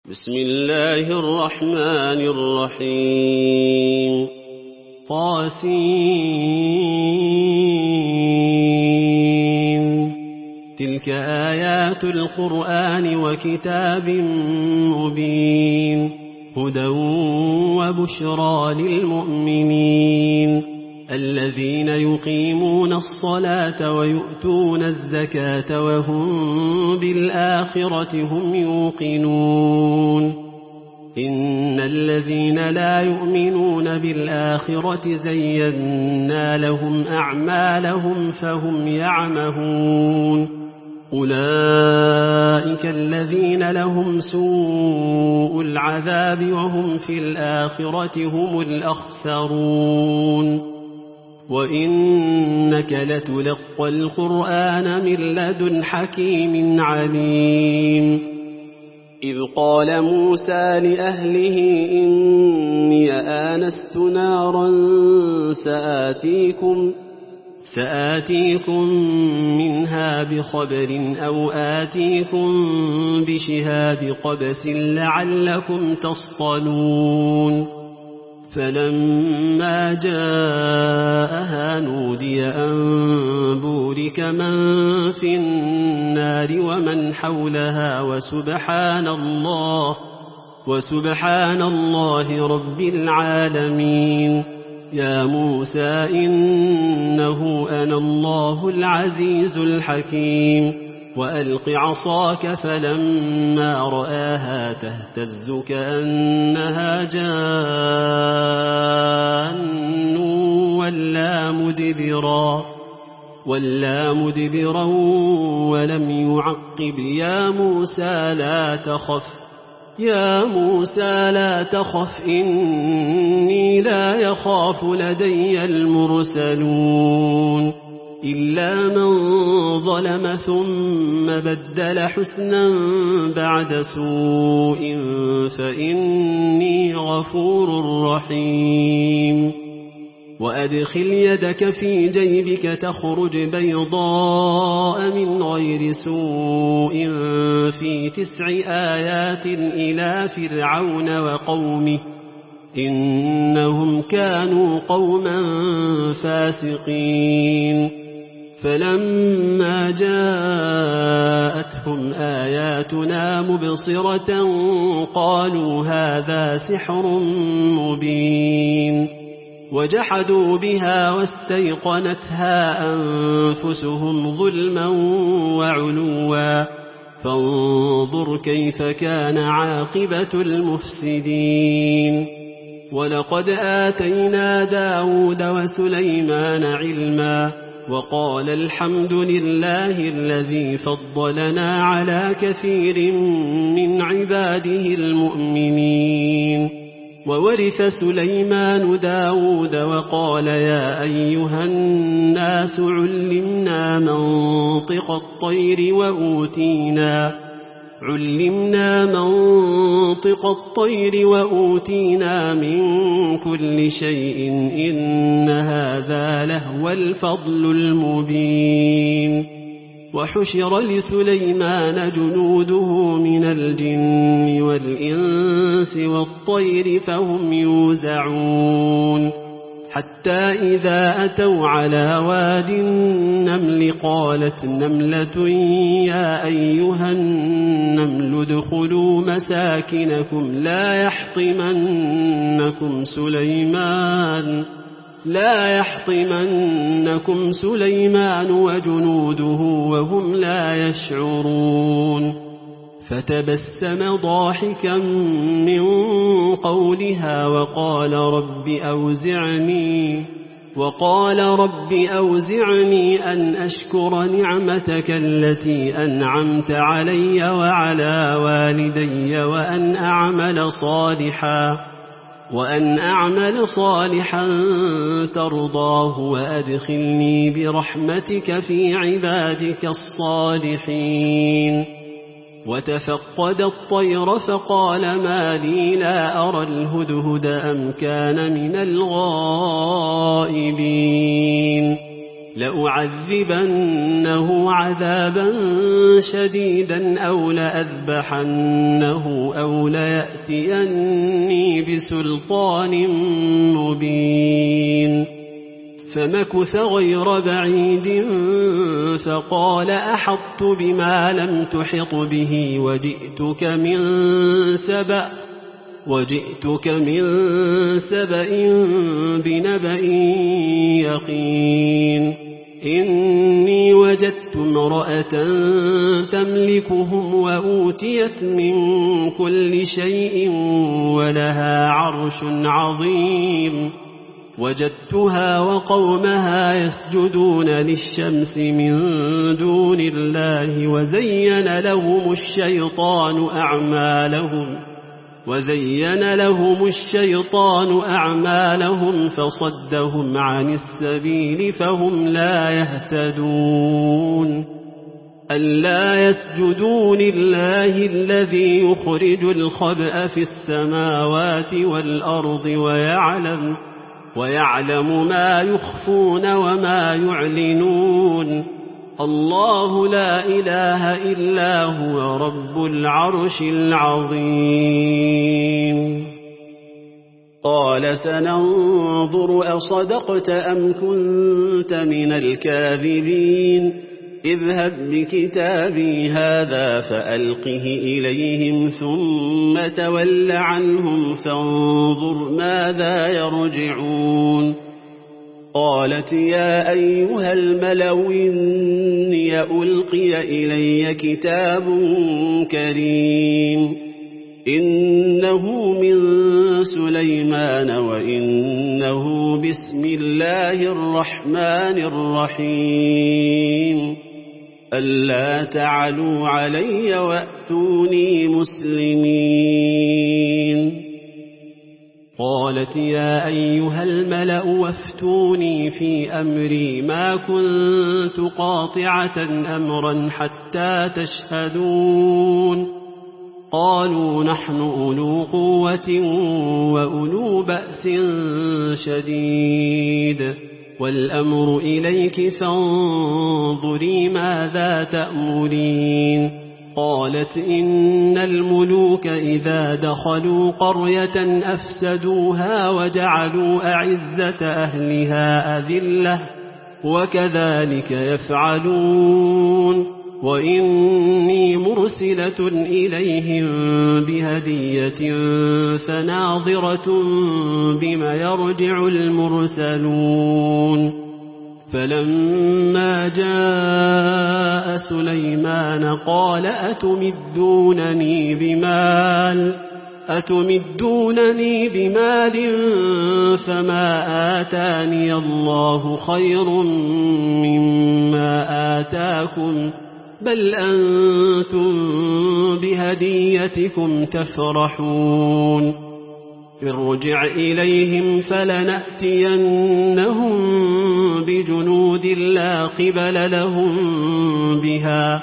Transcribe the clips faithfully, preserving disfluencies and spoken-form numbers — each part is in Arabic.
بسم الله الرحمن الرحيم طاسين تلك آيات القرآن وكتاب مبين هدى وبشرى للمؤمنين الذين يقيمون الصلاة ويؤتون الزكاة وهم بالآخرة هم يوقنون إن الذين لا يؤمنون بالآخرة زينا لهم أعمالهم فهم يعمهون أولئك الذين لهم سوء العذاب وهم في الآخرة هم الأخسرون وإنك لتلقى القرآن من لدن حكيم عليم إذ قال موسى لأهله إني آنست نارا سآتيكم سآتيكم منها بخبر أو آتيكم بشهاب قبس لعلكم تصطلون فلما جاءها نودي أن بورك من في النار ومن حولها وسبحان الله وسبحان الله رب العالمين يا موسى إنه أنا الله العزيز الحكيم وألق عصاك فلما رآها تهتز كأنها جان ولا مدبرا ولا مدبرا ولم يعقب يا موسى لا تخف يا موسى لا تخف إني لا يخاف لدي المرسلون إلا من ظلم ثم بدل حسنا بعد سوء فإني غفور رحيم وأدخل يدك في جيبك تخرج بيضاء من غير سوء في تسع آيات إلى فرعون وقومه إنهم كانوا قوما فاسقين فلما جاءتهم آياتنا مبصرة قالوا هذا سحر مبين وجحدوا بها واستيقنتها أنفسهم ظلما وعلوا فانظر كيف كان عاقبة المفسدين ولقد آتينا داود وسليمان علما وقال الحمد لله الذي فضلنا على كثير من عباده المؤمنين وورث سليمان داود وقال يا أيها الناس علمنا منطق الطير وأوتينا علمنا منطق الطير وأوتينا من كل شيء إن هذا لهو الفضل المبين وحشر لسليمان جنوده من الجن والإنس والطير فهم يوزعون حتى إذا أتوا على واد النمل قالت نملة يا أيها النمل ادخلوا مساكنكم لا يحطمنكم سليمان لا يحطمنكم سليمان وجنوده وهم لا يشعرون فتبسم ضاحكا من قولها وقال رب أوزعني وقال رب أوزعني أن أشكر نعمتك التي أنعمت علي وعلى والدي وأن أعمل صالحا وأن أعمل صالحا ترضاه وأدخلني برحمتك في عبادك الصالحين وتفقد الطير فقال ما لي لا أرى الهدهد أم كان من الغائبين لأعذبنه عذابا شديدا أو لأذبحنه أو ليأتيني بسلطان مبين. فمكث غير بعيد فقال أحطت بما لم تحط به وجئتك من سبأ وجئتك من سبأ بنبأ يقين. إني وجدت امرأة تملكهم وأوتيت من كل شيء ولها عرش عظيم. وجدتها وقومها يسجدون للشمس من دون الله وزين لهم الشيطان أعمالهم وزين لهم الشيطان أعمالهم فصدهم عن السبيل فهم لا يهتدون. ألا يسجدوا لله الذي يخرج الخبأ في السماوات والأرض ويعلم ويعلم ما يخفون وما يعلنون. الله لا إله إلا هو رب العرش العظيم. قال سننظر أصدقت أم كنت من الكاذبين. اذهب بكتابي هذا فألقه إليهم ثم تول عنهم فانظر ماذا يرجعون. قالت يا أيها الملأ إني ألقي إلي كتاب كريم إنه من سليمان وإنه بسم الله الرحمن الرحيم. ألا تعلوا علي وأتوني مسلمين. قالت يا أيها الملأ وافتوني في أمري ما كنت قاطعة أمرا حتى تشهدون. قالوا نحن أولو قوة وأولو بأس شديد والأمر إليك فانظري ماذا تأمرين. قالت إن الملوك إذا دخلوا قرية أفسدوها وجعلوا أعزة أهلها أذلة وكذلك يفعلون. وإني مرسلة إليهم بهدية فناظرة بما يرجع المرسلون. فلما جاء سليمان قال أتمدونني بمال أتمدونني بمال فما آتاني الله خير مما آتاكم بل أنتم بهديتكم تفرحون. ارجع إليهم فلنأتينهم بجنود لا قبل لهم بها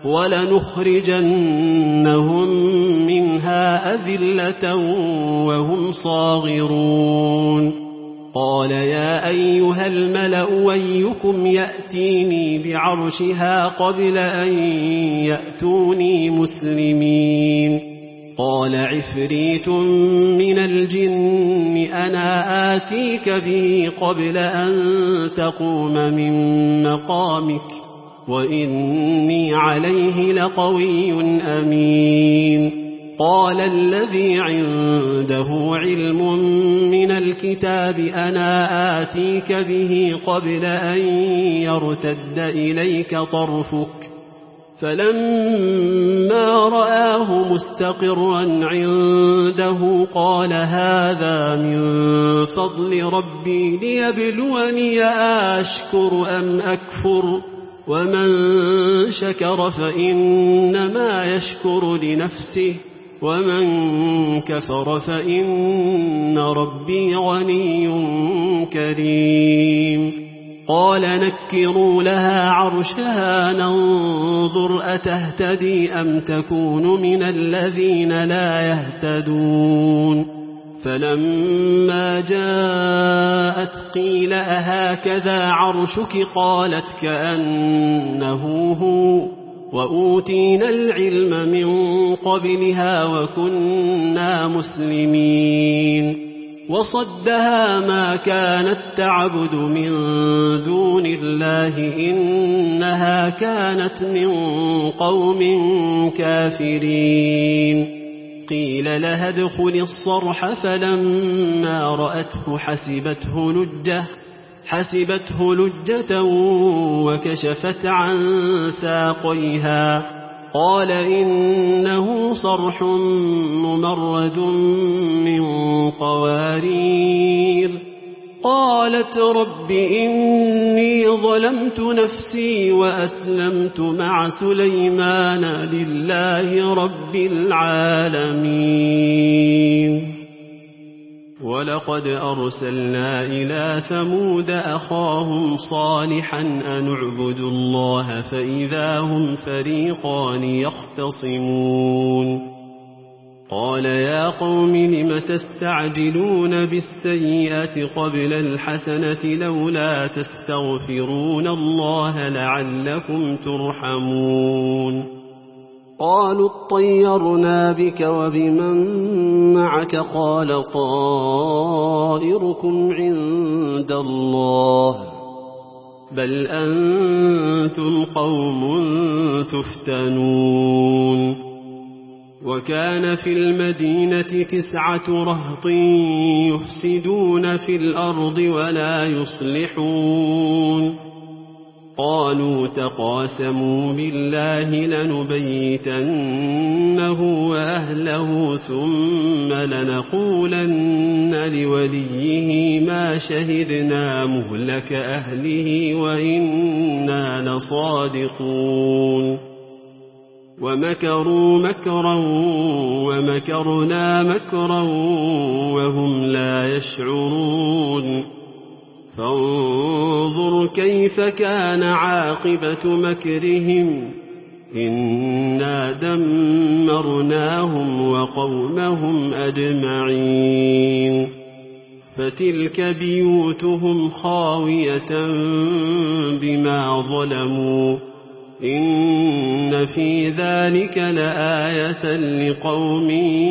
ولنخرجنهم منها أذلة وهم صاغرون. قال يا أيها الملأ أيكم يأتيني بعرشها قبل أن يأتوني مسلمين. قال عفريت من الجن أنا آتيك به قبل أن تقوم من مقامك وإني عليه لقوي أمين. قال الذي عنده علم من الكتاب أنا آتيك به قبل أن يرتد إليك طرفك فلما رآه مستقرا عنده قال هذا من فضل ربي ليبلوني أشكر أم أكفر ومن شكر فإنما يشكر لنفسه ومن كفر فإن ربي غني كريم. قال نكروا لها عرشها ننظر أتهتدي أم تكون من الذين لا يهتدون. فلما جاءت قيل أهكذا عرشك قالت كأنه هو وأوتينا العلم من قبلها وكنا مسلمين وصدها ما كانت تعبد من دون الله إنها كانت من قوم كافرين قيل لها ادخل الصرح فلما رأته حسبته لجة حسبته لجة وكشفت عن ساقيها قال إنه صرح ممرد من قوارير قالت رب إني ظلمت نفسي وأسلمت مع سليمان لله رب العالمين ولقد أرسلنا إلى ثمود أخاهم صالحا أن اعبدوا الله فإذا هم فريقان يختصمون قال يا قوم لم تستعجلون بالسيئة قبل الحسنة لولا تستغفرون الله لعلكم ترحمون قالوا اطيرنا بك وبمن معك قال طائركم عند الله بل أنتم قوم تفتنون وكان في المدينة تسعة رهط يفسدون في الأرض ولا يصلحون قالوا تقاسموا بالله لنبيتنه وأهله ثم لنقولن لوليه ما شهدنا مهلك أهله وإنا لصادقون ومكروا مكرا ومكرنا مكرا وهم لا يشعرون فانظر كيف كان عاقبة مكرهم إنا دمرناهم وقومهم أجمعين فتلك بيوتهم خاوية بما ظلموا إن في ذلك لآية لقوم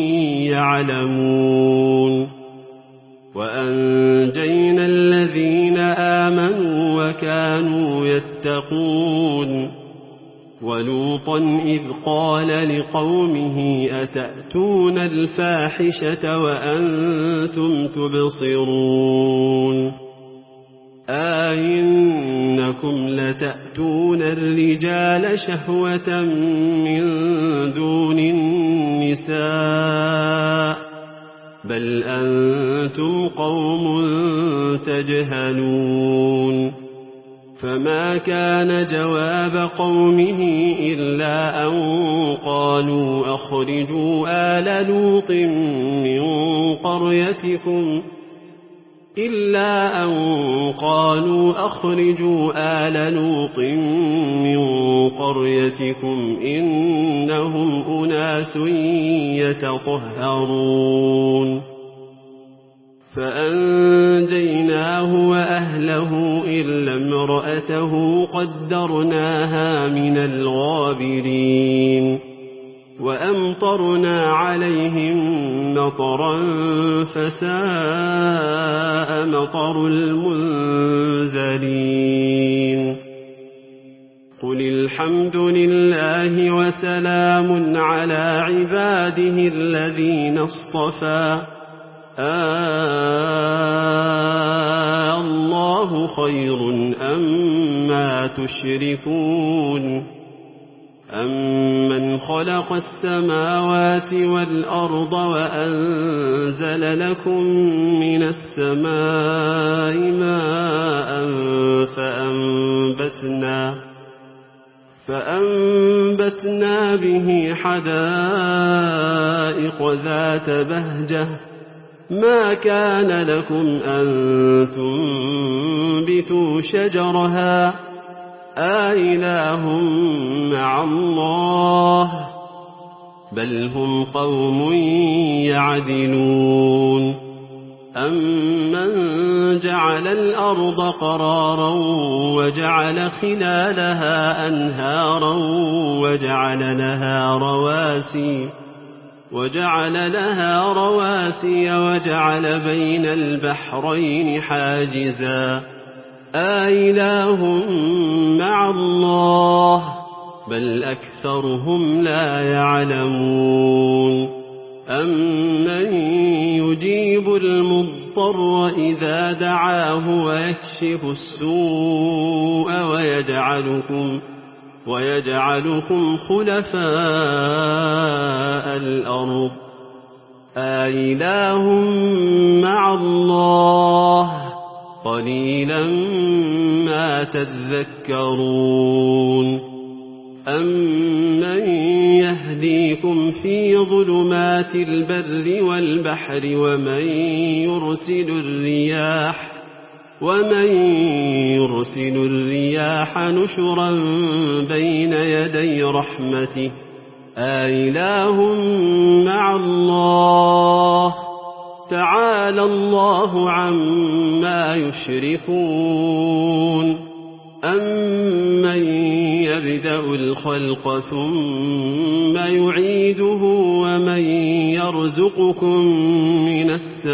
يعلمون وأنجينا الذين آمنوا وكانوا يتقون ولوطا إذ قال لقومه أتأتون الفاحشة وأنتم تبصرون أئنكم لتأتون الرجال شهوة من دون النساء بل أنتم قوم تجهلون فما كان جواب قومه إلا أن قالوا أخرجوا آل لوط من قريتكم إلا أن قالوا أخرجوا آل لوط من قريتكم إنهم أناس يتطهرون فأنجيناه وأهله إلا امرأته قدرناها من الغابرين وأمطرنا عليهم مطرا فساء مطر المنذرين قل الحمد لله وسلام على عباده الذين اصطفى آه الله خير أما تشركون أمن خلق السماوات والأرض وأنزل لكم من السماء ماء فأنبتنا فأنبتنا به حدائق ذات بهجة ما كان لكم أن تنبتوا شجرها آإله مع الله بل هم قوم يعدلون أَمَّنْ جَعَلَ الْأَرْضَ قَرَارًا وَجَعَلَ خِلَالَهَا أَنْهَارًا وَجَعَلَ لَهَا رَوَاسِيَ وَجَعَلَ لَهَا رَوَاسِيَ وَجَعَلَ بَيْنَ الْبَحْرَيْنِ حَاجِزًا أَإِلَٰهٌ مَّعَ اللَّهِ بَلْ أَكْثَرُهُمْ لَا يَعْلَمُونَ أَمَّن يُجِيبُ الْمُضْطَرَّ إِذَا دَعَاهُ وَيَكْشِفُ السُّوءَ وَيَجْعَلُكُمْ وَيَجْعَلُكُمْ خُلَفَاءَ الْأَرْضِ أَإِلَٰهٌ مَّعَ اللَّهِ قَلِيلًا مَّا تَذَكَّرُونَ أَمَّن يَهْدِيكُمْ فِي ظُلُمَاتِ الْبَرِّ وَالْبَحْرِ وَمَن يُرْسِلُ الرِّيَاحَ وَمَن يُرْسِلُ الرِّيَاحَ نُشُرًا بَيْنَ يَدَيْ رَحْمَتِهِ أَإِلَٰهٌ مَّعَ اللَّهِ تَعَالَى اللَّهُ عَمَّا يُشْرِكُونَ أَمَّن يَبْدَأُ الْخَلْقَ ثُمَّ يُعِيدُهُ وَمَن يَرْزُقُكُم مِّنَ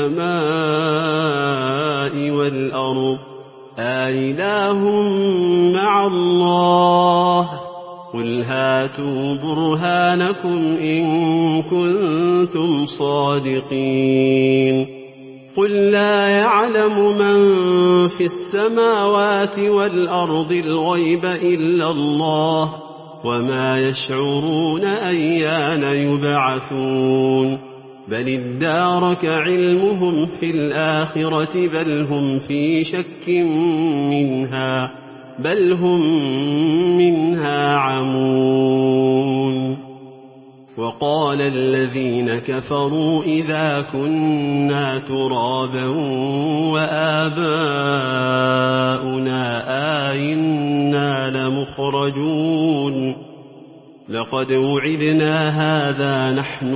السَّمَاءِ وَالْأَرْضِ أَإِلَٰهٌ مَّعَ اللَّهِ قُلْ هَاتُوا بُرْهَانَكُمْ إِن كُنتُمْ صَادِقِينَ قُل لَّا يَعْلَمُ مَن فِي السَّمَاوَاتِ وَالْأَرْضِ الْغَيْبَ إِلَّا اللَّهُ وَمَا يَشْعُرُونَ أَيَّانَ يُبْعَثُونَ بَلِ ادَّارَكَ عِلْمُهُمْ فِي الْآخِرَةِ بَلْ هُمْ فِي شَكٍّ مِّنْهَا بَلْ هُم مِّنْهَا عَمُونَ وَقَالَ الَّذِينَ كَفَرُوا إِذَا كُنَّا تُرَابًا وَآبَاؤُنَا أَئِنَّا لَمُخْرَجُونَ لَقَدْ وُعِدْنَا هَٰذَا نَحْنُ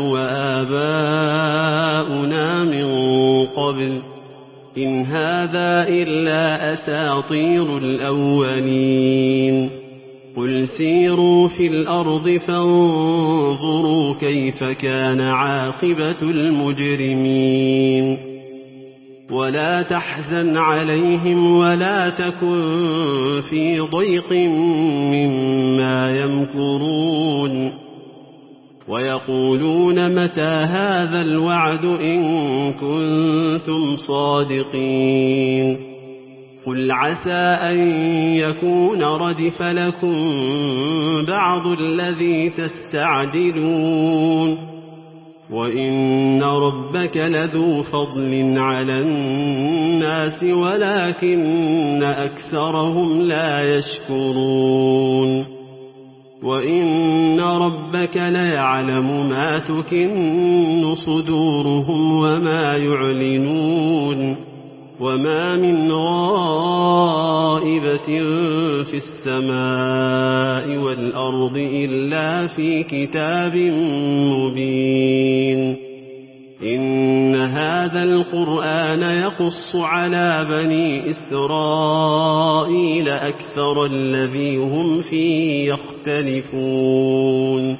وَآبَاؤُنَا مِن قَبْلُ إِنْ هَٰذَا إِلَّا أَسَاطِيرُ الْأَوَّلِينَ قُلْ سِيرُوا فِي الْأَرْضِ فَانظُرُوا كَيْفَ كَانَ عَاقِبَةُ الْمُجْرِمِينَ وَلَا تَحْزَنْ عَلَيْهِمْ وَلَا تَكُن فِي ضَيْقٍ مِّمَّا يَمْكُرُونَ وَيَقُولُونَ مَتَىٰ هَٰذَا الْوَعْدُ إِن كُنتُمْ صَادِقِينَ قُلْ عَسَىٰ أَن يَكُونَ رَدِفَ لَكُم بَعْضُ الَّذِي تَسْتَعْجِلُونَ وَإِنَّ رَبَّكَ لَذُو فَضْلٍ عَلَى النَّاسِ وَلَٰكِنَّ أَكْثَرَهُمْ لَا يَشْكُرُونَ وَإِنَّ رَبَّكَ لَيَعْلَمُ مَا تُكِنُّ صُدُورُهُمْ وَمَا يُعْلِنُونَ وَمَا مِنْ غَائِبَةٍ فِي السَّمَاءِ وَالْأَرْضِ إِلَّا فِي كِتَابٍ مُّبِينٍ إِنَّ هَٰذَا الْقُرْآنَ يَقُصُّ عَلَىٰ بَنِي إِسْرَائِيلَ أَكْثَرَ الَّذِي هُمْ فِيهِ يَخْتَلِفُونَ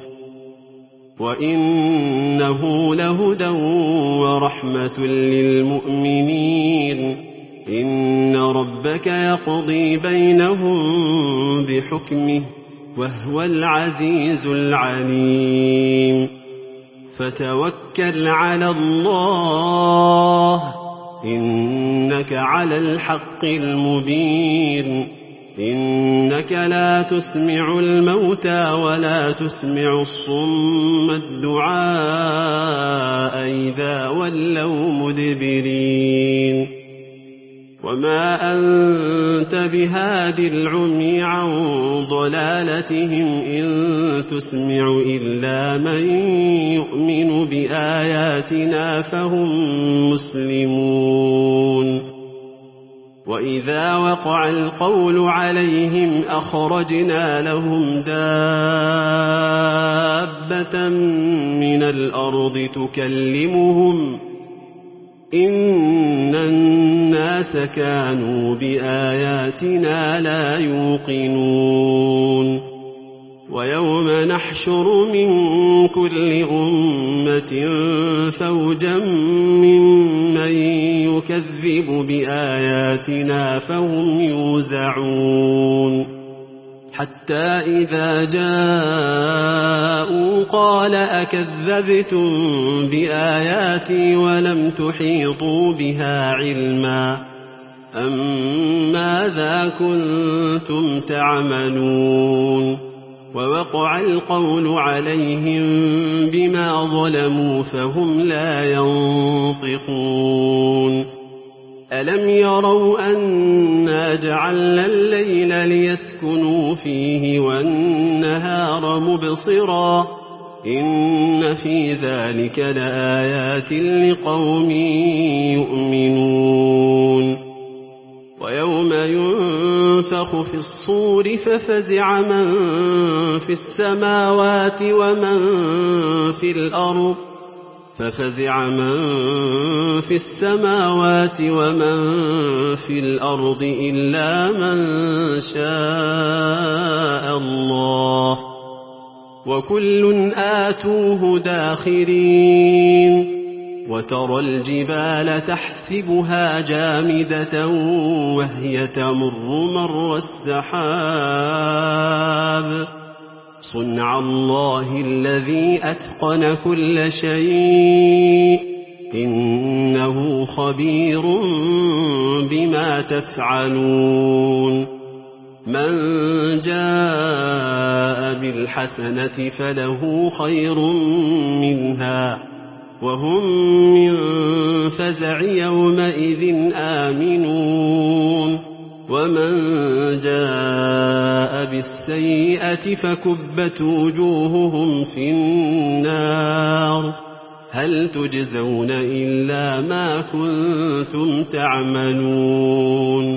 وَإِنَّهُ لَهُدًى وَرَحْمَةٌ لِّلْمُؤْمِنِينَ إِنَّ رَبَّكَ يَقْضِي بَيْنَهُم بِحُكْمِهِ وَهُوَ الْعَزِيزُ الْعَلِيمُ فَتَوَكَّلْ عَلَى اللَّهِ إِنَّكَ عَلَى الْحَقِّ الْمُبِينِ إِنَّكَ لَا تُسْمِعُ الْمَوْتَىٰ وَلَا تُسْمِعُ الصُّمَّ الدُّعَاءَ إِذَا وَلَّوْا مُدْبِرِينَ وَمَا أَنتَ بِهَادِ الْعُمْيِ عَن ضَلَالَتِهِمْ إِن تُسْمِعُ إِلَّا مَن يُؤْمِنُ بِآيَاتِنَا فَهُم مُّسْلِمُونَ وَإِذَا وَقَعَ الْقَوْلُ عَلَيْهِمْ أَخْرَجْنَا لَهُمْ دَابَّةً مِّنَ الْأَرْضِ تُكَلِّمُهُمْ إن الناس كانوا بآياتنا لا يوقنون ويوم نحشر من كل أمة فوجا ممن يكذب بآياتنا فهم يوزعون حتى إذا جاءوا قال أكذبتم بآياتي ولم تحيطوا بها علما أم ماذا كنتم تعملون ووقع القول عليهم بما ظلموا فهم لا ينطقون ألم يروا أنا جعلنا الليل ليسكنوا فيه والنهار مبصرا إن في ذلك لآيات لقوم يؤمنون ويوم ينفخ في الصور ففزع من في السماوات ومن في الأرض ففزع من في السماوات ومن في الأرض إلا من شاء الله وكل آتوه داخرين وترى الجبال تحسبها جامدة وهي تمر مر السحاب صنع الله الذي أتقن كل شيء إنه خبير بما تفعلون من جاء بالحسنة فله خير منها وهم من فزع يومئذ آمنون ومن جاء بالسيئة فكبت وجوههم في النار هل تجزون إلا ما كنتم تعملون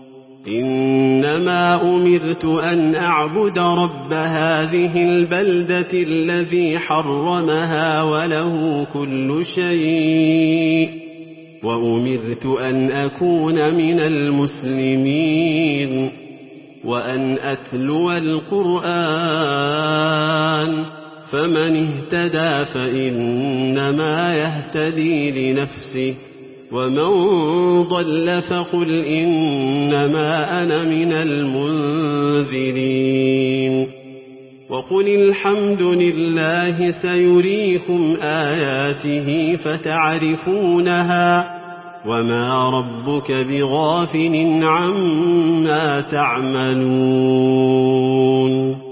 إنما أمرت أن أعبد رب هذه البلدة الذي حرمها وله كل شيء وأمرت أن أكون من المسلمين وأن أتلو القرآن فمن اهتدى فإنما يهتدي لنفسه ومن ضل فقل إنما أنا من المنذرين وقل الحمد لله سيريكم آياته فتعرفونها وما ربك بغافل عما تعملون